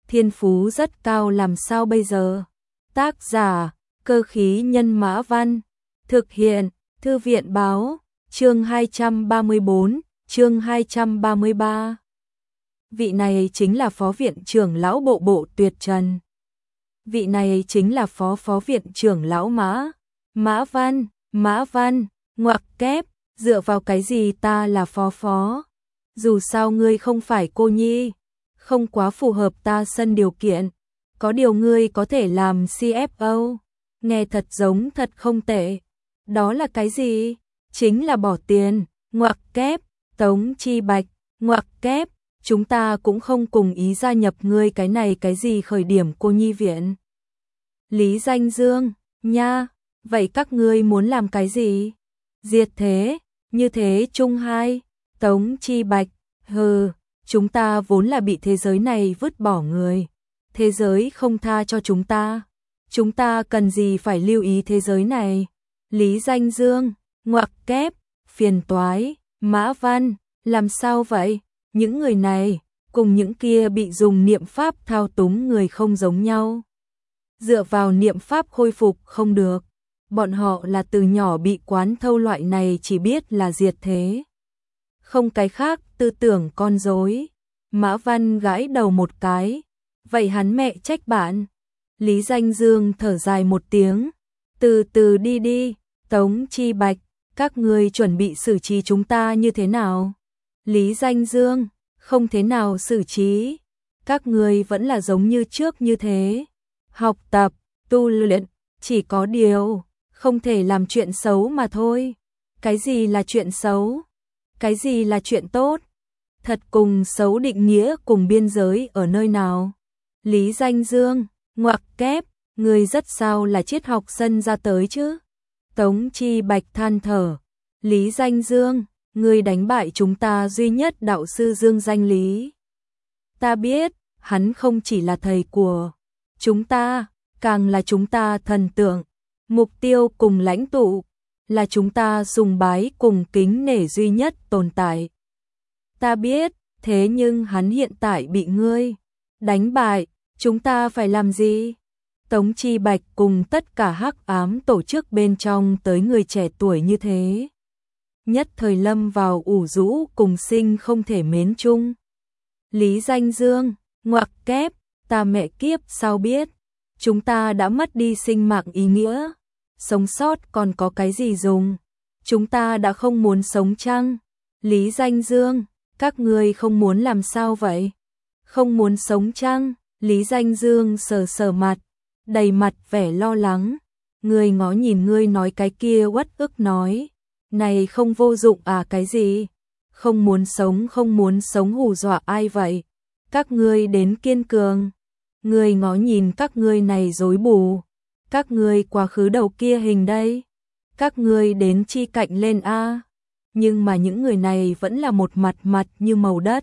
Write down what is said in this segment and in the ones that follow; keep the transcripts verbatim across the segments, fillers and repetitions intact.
thiên phú rất cao làm sao bây giờ? Tác giả, Cơ khí nhân Mã Văn. Thực hiện, Thư viện báo, chương hai trăm ba mươi bốn, chương hai trăm ba mươi ba. Vị này chính là Phó Viện trưởng lão Bộ Bộ Tuyệt Trần. Vị này chính là Phó Phó Viện trưởng lão Mã. Mã Văn, Mã Văn, ngoặc kép, dựa vào cái gì ta là phó phó? Dù sao ngươi không phải cô nhi, không quá phù hợp ta sân điều kiện. Có điều ngươi có thể làm xê ép ô. Nghe thật giống thật không tệ. Đó là cái gì? Chính là bỏ tiền, ngoặc kép, Tống Chi Bạch, ngoặc kép, chúng ta cũng không cùng ý gia nhập ngươi cái này cái gì khởi điểm cô nhi viện. Lý Danh Dương, nha, vậy các ngươi muốn làm cái gì? Diệt thế, như thế chung hai, Tống Chi Bạch, hừ, chúng ta vốn là bị thế giới này vứt bỏ người. Thế giới không tha cho chúng ta. Chúng ta cần gì phải lưu ý thế giới này? Lý Danh Dương, ngoặc kép, phiền toái, Mã Văn, làm sao vậy? Những người này, cùng những kia bị dùng niệm pháp thao túng người không giống nhau. Dựa vào niệm pháp khôi phục không được. Bọn họ là từ nhỏ bị quán thâu loại này chỉ biết là diệt thế. Không cái khác, tư tưởng con rối. Mã Văn gãi đầu một cái. Vậy hắn mẹ trách bạn. Lý Danh Dương thở dài một tiếng. Từ từ đi đi, Tống Chi Bạch, các ngươi chuẩn bị xử trí chúng ta như thế nào? Lý Danh Dương, không thế nào xử trí. Các ngươi vẫn là giống như trước như thế. Học tập, tu luyện, chỉ có điều, không thể làm chuyện xấu mà thôi. Cái gì là chuyện xấu? Cái gì là chuyện tốt? Thật cùng xấu định nghĩa cùng biên giới ở nơi nào? Lý Danh Dương, ngoặc kép, người rất sao là triết học sân ra tới chứ? Tống Chi Bạch than thở. Lý Danh Dương, người đánh bại chúng ta duy nhất đạo sư Dương Danh Lý. Ta biết, hắn không chỉ là thầy của chúng ta, càng là chúng ta thần tượng, mục tiêu cùng lãnh tụ, là chúng ta sùng bái cùng kính nể duy nhất tồn tại. Ta biết, thế nhưng hắn hiện tại bị ngươi đánh bại, chúng ta phải làm gì? Tống Chi Bạch cùng tất cả hắc ám tổ chức bên trong tới người trẻ tuổi như thế. Nhất thời lâm vào ủ rũ cùng sinh không thể mến chung. Lý Danh Dương, ngoặc kép, ta mẹ kiếp sao biết, chúng ta đã mất đi sinh mạng ý nghĩa. Sống sót còn có cái gì dùng? Chúng ta đã không muốn sống chăng? Lý Danh Dương, các ngươi không muốn làm sao vậy? Không muốn sống chăng? Lý Danh Dương sờ sờ mặt, đầy mặt vẻ lo lắng. Ngươi ngó nhìn ngươi nói cái kia uất ức nói. Này không vô dụng à cái gì? Không muốn sống không muốn sống hù dọa ai vậy? Các ngươi đến kiên cường. Ngươi ngó nhìn các ngươi này rối bù. Các ngươi quá khứ đầu kia hình đây. Các ngươi đến chi cạnh lên a. Nhưng mà những người này vẫn là một mặt mặt như màu đất.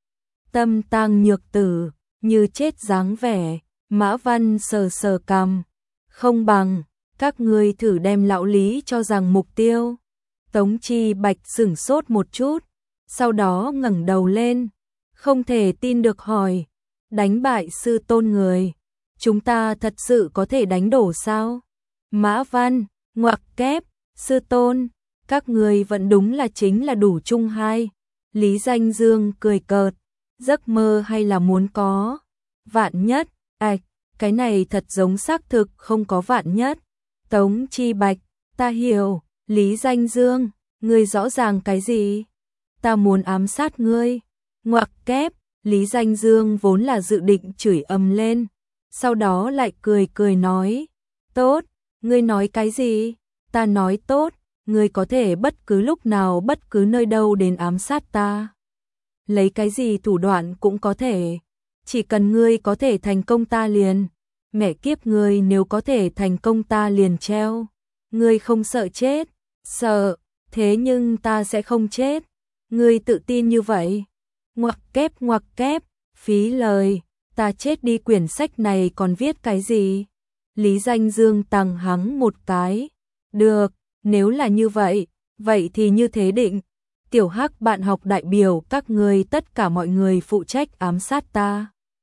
Tâm tang nhược tử, như chết dáng vẻ. Mã Văn sờ sờ cằm. Không bằng, các ngươi thử đem lão Lý cho rằng mục tiêu. Tống Chi Bạch sửng sốt một chút, sau đó ngẩng đầu lên, không thể tin được hỏi, đánh bại sư tôn người, chúng ta thật sự có thể đánh đổ sao? Mã Văn, ngoặc kép, sư tôn, các người vẫn đúng là chính là đủ chung hai. Lý Danh Dương cười cợt, giấc mơ hay là muốn có? Vạn nhất, ạch, cái này thật giống xác thực không có vạn nhất. Tống Chi Bạch, ta hiểu. Lý Danh Dương, ngươi rõ ràng cái gì? Ta muốn ám sát ngươi. Ngoặc kép, Lý Danh Dương vốn là dự định chửi ầm lên, sau đó lại cười cười nói, tốt, ngươi nói cái gì? Ta nói tốt, ngươi có thể bất cứ lúc nào bất cứ nơi đâu đến ám sát ta. Lấy cái gì thủ đoạn cũng có thể, chỉ cần ngươi có thể thành công ta liền. Mẹ kiếp ngươi nếu có thể thành công ta liền treo. Ngươi không sợ chết? Sợ, thế nhưng ta sẽ không chết. Ngươi tự tin như vậy? Ngoặc kép ngoặc kép, phí lời, ta chết đi quyển sách này còn viết cái gì? Lý Danh Dương tằng hắng một cái. Được, nếu là như vậy, vậy thì như thế định. Tiểu Hắc bạn học đại biểu các ngươi tất cả mọi người phụ trách ám sát ta.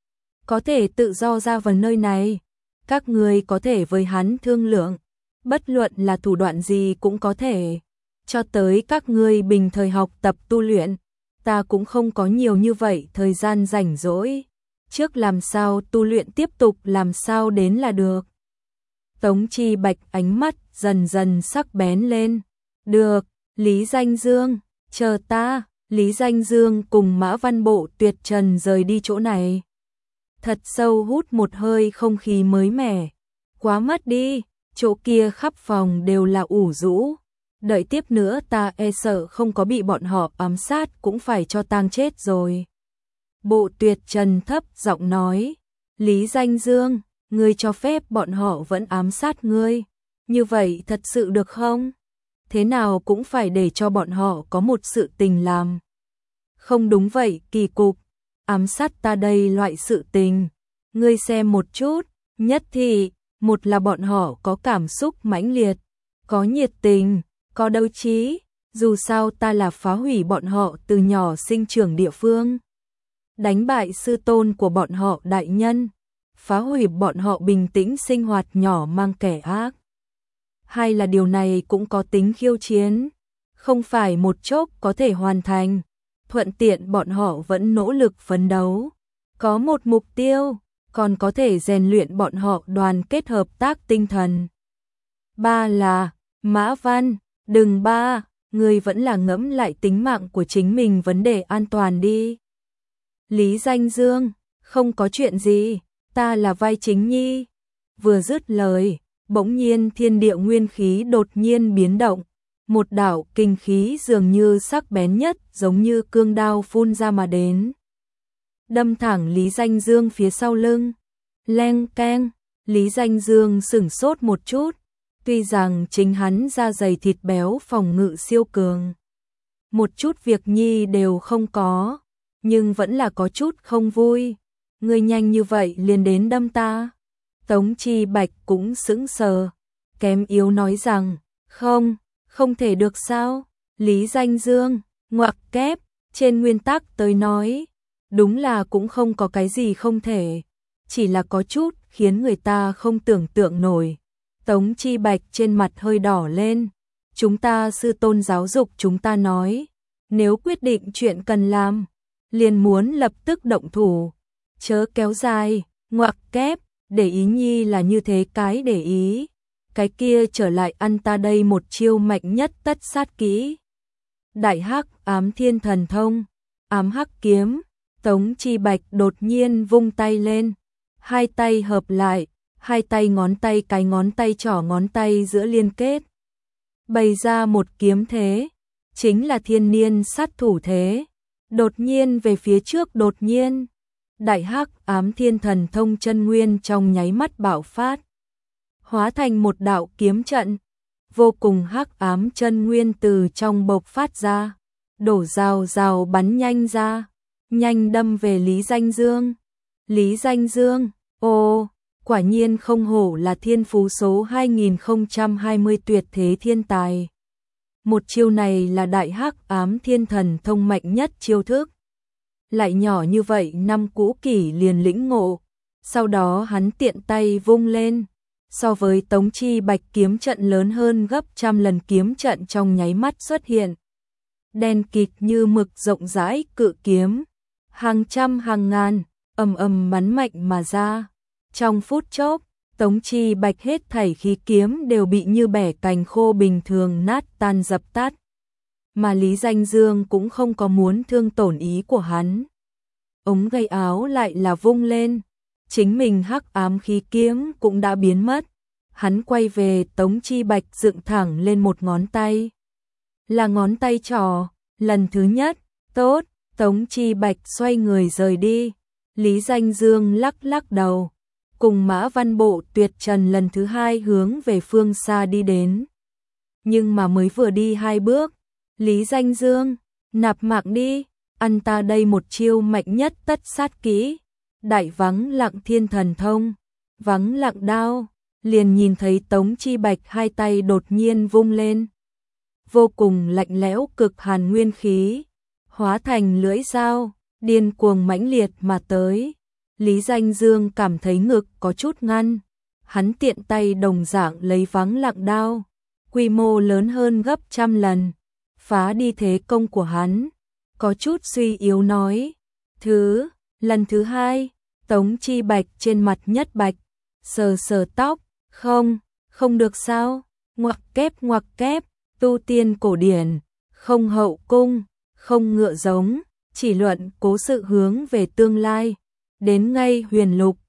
có thể tự do ra vào nơi này. Các ngươi có thể với hắn thương lượng, bất luận là thủ đoạn gì cũng có thể. Cho tới các ngươi bình thời học tập tu luyện, ta cũng không có nhiều như vậy thời gian rảnh rỗi. Trước làm sao tu luyện tiếp tục làm sao đến là được. Tống Chi Bạch ánh mắt dần dần sắc bén lên. Được, Lý Danh Dương, chờ ta. Lý Danh Dương cùng Mã Văn Bộ Tuyệt Trần rời đi chỗ này. Thật sâu hút một hơi không khí mới mẻ. Quá mất đi, chỗ kia khắp phòng đều là ủ rũ. Đợi tiếp nữa ta e sợ không có bị bọn họ ám sát cũng phải cho tang chết rồi. Bộ Tuyệt Trần thấp giọng nói. Lý Danh Dương, ngươi cho phép bọn họ vẫn ám sát ngươi. Như vậy thật sự được không? Thế nào cũng phải để cho bọn họ có một sự tình làm. Không đúng vậy, kỳ cục. Ám sát ta đây loại sự tình. Ngươi xem một chút, nhất thì, một là bọn họ có cảm xúc mãnh liệt, có nhiệt tình, có đấu trí. Dù sao ta là phá hủy bọn họ từ nhỏ sinh trưởng địa phương. Đánh bại sư tôn của bọn họ đại nhân. Phá hủy bọn họ bình tĩnh sinh hoạt nhỏ mang kẻ ác. Hay là điều này cũng có tính khiêu chiến. Không phải một chốc có thể hoàn thành. Thuận tiện bọn họ vẫn nỗ lực phấn đấu. Có một mục tiêu, còn có thể rèn luyện bọn họ đoàn kết hợp tác tinh thần. Ba là, Mã Văn, đừng ba, người vẫn là ngẫm lại tính mạng của chính mình vấn đề an toàn đi. Lý Danh Dương, không có chuyện gì, ta là vai chính nhi. Vừa dứt lời, bỗng nhiên thiên địa nguyên khí đột nhiên biến động. Một đạo kinh khí dường như sắc bén nhất giống như cương đao phun ra mà đến. Đâm thẳng Lý Danh Dương phía sau lưng. Leng keng, Lý Danh Dương sửng sốt một chút. Tuy rằng chính hắn da dày thịt béo phòng ngự siêu cường. Một chút việc nhi đều không có. Nhưng vẫn là có chút không vui. Ngươi nhanh như vậy liền đến đâm ta. Tống Chi Bạch cũng sững sờ. Kém yếu nói rằng, không. Không thể được sao? Lý Danh Dương, ngoặc kép, trên nguyên tắc tới nói, đúng là cũng không có cái gì không thể, chỉ là có chút khiến người ta không tưởng tượng nổi. Tống Chi Bạch trên mặt hơi đỏ lên, chúng ta sư tôn giáo dục chúng ta nói, nếu quyết định chuyện cần làm, liền muốn lập tức động thủ, chớ kéo dài, ngoặc kép, để ý nhi là như thế cái để ý. Cái kia trở lại ăn ta đây một chiêu mạnh nhất tất sát kỹ. Đại Hắc Ám Thiên Thần Thông, Ám Hắc Kiếm. Tống Chi Bạch đột nhiên vung tay lên, hai tay hợp lại, hai tay ngón tay cái ngón tay trỏ ngón tay giữa liên kết, bày ra một kiếm thế, chính là thiên niên sát thủ thế. Đột nhiên về phía trước đột nhiên, Đại Hắc Ám Thiên Thần Thông chân nguyên trong nháy mắt bạo phát. Hóa thành một đạo kiếm trận, vô cùng hắc ám chân nguyên từ trong bộc phát ra, đổ rào rào bắn nhanh ra, nhanh đâm về Lý Danh Dương. Lý Danh Dương, ô, quả nhiên không hổ là thiên phú số hai nghìn không trăm hai mươi tuyệt thế thiên tài. Một chiêu này là Đại Hắc Ám Thiên Thần Thông mạnh nhất chiêu thức. Lại nhỏ như vậy năm cũ kỷ liền lĩnh ngộ, sau đó hắn tiện tay vung lên. So với Tống Chi Bạch kiếm trận lớn hơn gấp trăm lần kiếm trận trong nháy mắt xuất hiện. Đen kịt như mực rộng rãi cự kiếm, hàng trăm hàng ngàn, ầm ầm bắn mạnh mà ra. Trong phút chốc, Tống Chi Bạch hết thảy khí kiếm đều bị như bẻ cành khô bình thường nát tan dập tắt. Mà Lý Danh Dương cũng không có muốn thương tổn ý của hắn. Ống gây áo lại là vung lên. Chính mình hắc ám khí kiếm cũng đã biến mất. Hắn quay về Tống Chi Bạch dựng thẳng lên một ngón tay. Là ngón tay trỏ, lần thứ nhất, tốt, Tống Chi Bạch xoay người rời đi. Lý Danh Dương lắc lắc đầu, cùng Mã Văn Bộ Tuyệt Trần lần thứ hai hướng về phương xa đi đến. Nhưng mà mới vừa đi hai bước, Lý Danh Dương, nạp mạng đi, ăn ta đây một chiêu mạnh nhất tất sát kỹ. Đại Vắng Lặng Thiên Thần Thông, Vắng Lặng Đao, liền nhìn thấy Tống Chi Bạch hai tay đột nhiên vung lên. Vô cùng lạnh lẽo cực hàn nguyên khí, hóa thành lưỡi dao, điên cuồng mãnh liệt mà tới. Lý Danh Dương cảm thấy ngực có chút ngăn. Hắn tiện tay đồng dạng lấy vắng lặng đao, quy mô lớn hơn gấp trăm lần, phá đi thế công của hắn. Có chút suy yếu nói. Thứ, lần thứ hai, Tống Chi Bạch trên mặt nhất bạch, sờ sờ tóc, không, không được sao, ngoặc kép ngoặc kép, tu tiên cổ điển, không hậu cung, không ngựa giống, chỉ luận cố sự hướng về tương lai, đến ngay huyền lục,